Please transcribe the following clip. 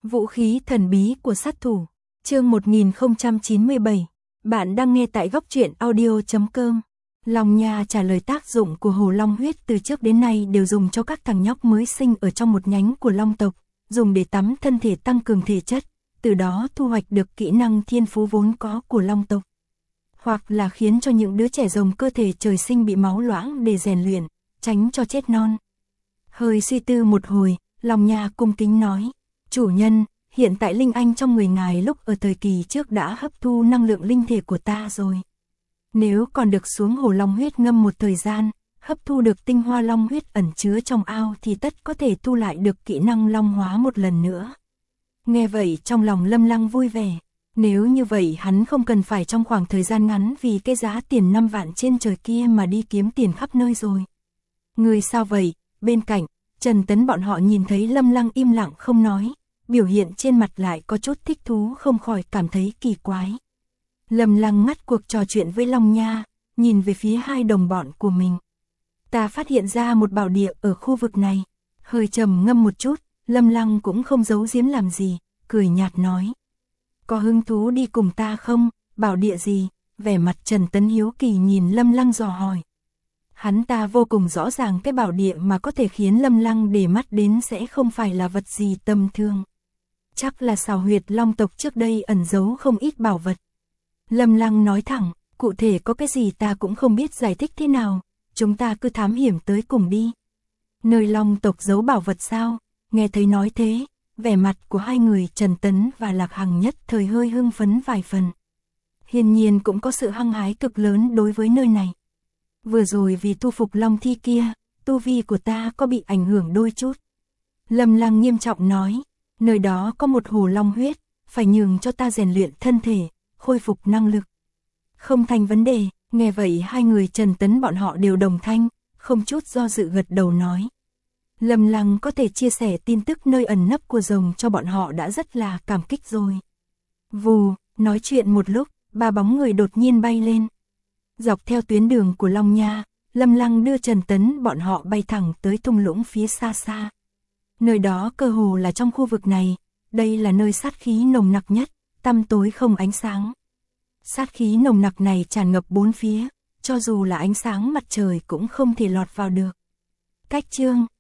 Vũ khí thần bí của sát thủ. Chương 1097. Bạn đang nghe tại góc truyện audio.com. Long nha trả lời tác dụng của hồ long huyết từ trước đến nay đều dùng cho các thằng nhóc mới sinh ở trong một nhánh của long tộc, dùng để tắm thân thể tăng cường thể chất, từ đó thu hoạch được kỹ năng thiên phú vốn có của long tộc. Hoặc là khiến cho những đứa trẻ rồng cơ thể trời sinh bị máu loãng để rèn luyện, tránh cho chết non. Hơi suy tư một hồi, Long nha cung kính nói, chủ nhân, hiện tại linh anh trong người ngài lúc ở thời kỳ trước đã hấp thu năng lượng linh thể của ta rồi. Nếu còn được xuống hồ long huyết ngâm một thời gian, hấp thu được tinh hoa long huyết ẩn chứa trong ao thì tất có thể thu lại được kỹ năng long hóa một lần nữa. Nghe vậy trong lòng Lâm Lăng vui vẻ, nếu như vậy hắn không cần phải trong khoảng thời gian ngắn vì cái giá tiền 5 vạn trên trời kia mà đi kiếm tiền khắp nơi rồi. Người sao vậy? Bên cạnh, Trần Tấn bọn họ nhìn thấy Lâm Lăng im lặng không nói, biểu hiện trên mặt lại có chút thích thú không khỏi cảm thấy kỳ quái. Lâm Lăng ngắt cuộc trò chuyện với Long nha, nhìn về phía hai đồng bọn của mình. Ta phát hiện ra một bảo địa ở khu vực này. Hơi trầm ngâm một chút, Lâm Lăng cũng không giấu giếm làm gì, cười nhạt nói. Có hứng thú đi cùng ta không? Bảo địa gì? Vẻ mặt Trần Tấn hiếu kỳ nhìn Lâm Lăng dò hỏi. Hắn ta vô cùng rõ ràng cái bảo địa mà có thể khiến Lâm Lăng để mắt đến sẽ không phải là vật gì tầm thường. Chắc là xào huyệt long tộc trước đây ẩn giấu không ít bảo vật. Lâm Lăng nói thẳng, cụ thể có cái gì ta cũng không biết giải thích thế nào, chúng ta cứ thám hiểm tới cùng đi. Nơi long tộc giấu bảo vật sao? Nghe thấy nói thế, vẻ mặt của hai người Trần Tấn và Lạc Hằng nhất thời hơi hưng phấn vài phần. Hiển nhiên cũng có sự hăng hái cực lớn đối với nơi này. Vừa rồi vì thu phục long thi kia, tu vi của ta có bị ảnh hưởng đôi chút. Lâm Lăng nghiêm trọng nói, nơi đó có một hồ long huyết, phải nhường cho ta rèn luyện thân thể, khôi phục năng lực. Không thành vấn đề, nghe vậy hai người Trần Tấn bọn họ đều đồng thanh, không chút do dự gật đầu nói. Lâm Lăng có thể chia sẻ tin tức nơi ẩn nấp của rồng cho bọn họ đã rất là cảm kích rồi. Vù, nói chuyện một lúc, ba bóng người đột nhiên bay lên. Dọc theo tuyến đường của Long nha, Lâm Lăng đưa Trần Tấn bọn họ bay thẳng tới thung lũng phía xa xa. Nơi đó cơ hồ là trong khu vực này, đây là nơi sát khí nồng nặc nhất, tăm tối không ánh sáng. Sát khí nồng nặc này tràn ngập bốn phía, cho dù là ánh sáng mặt trời cũng không thể lọt vào được. Cách chương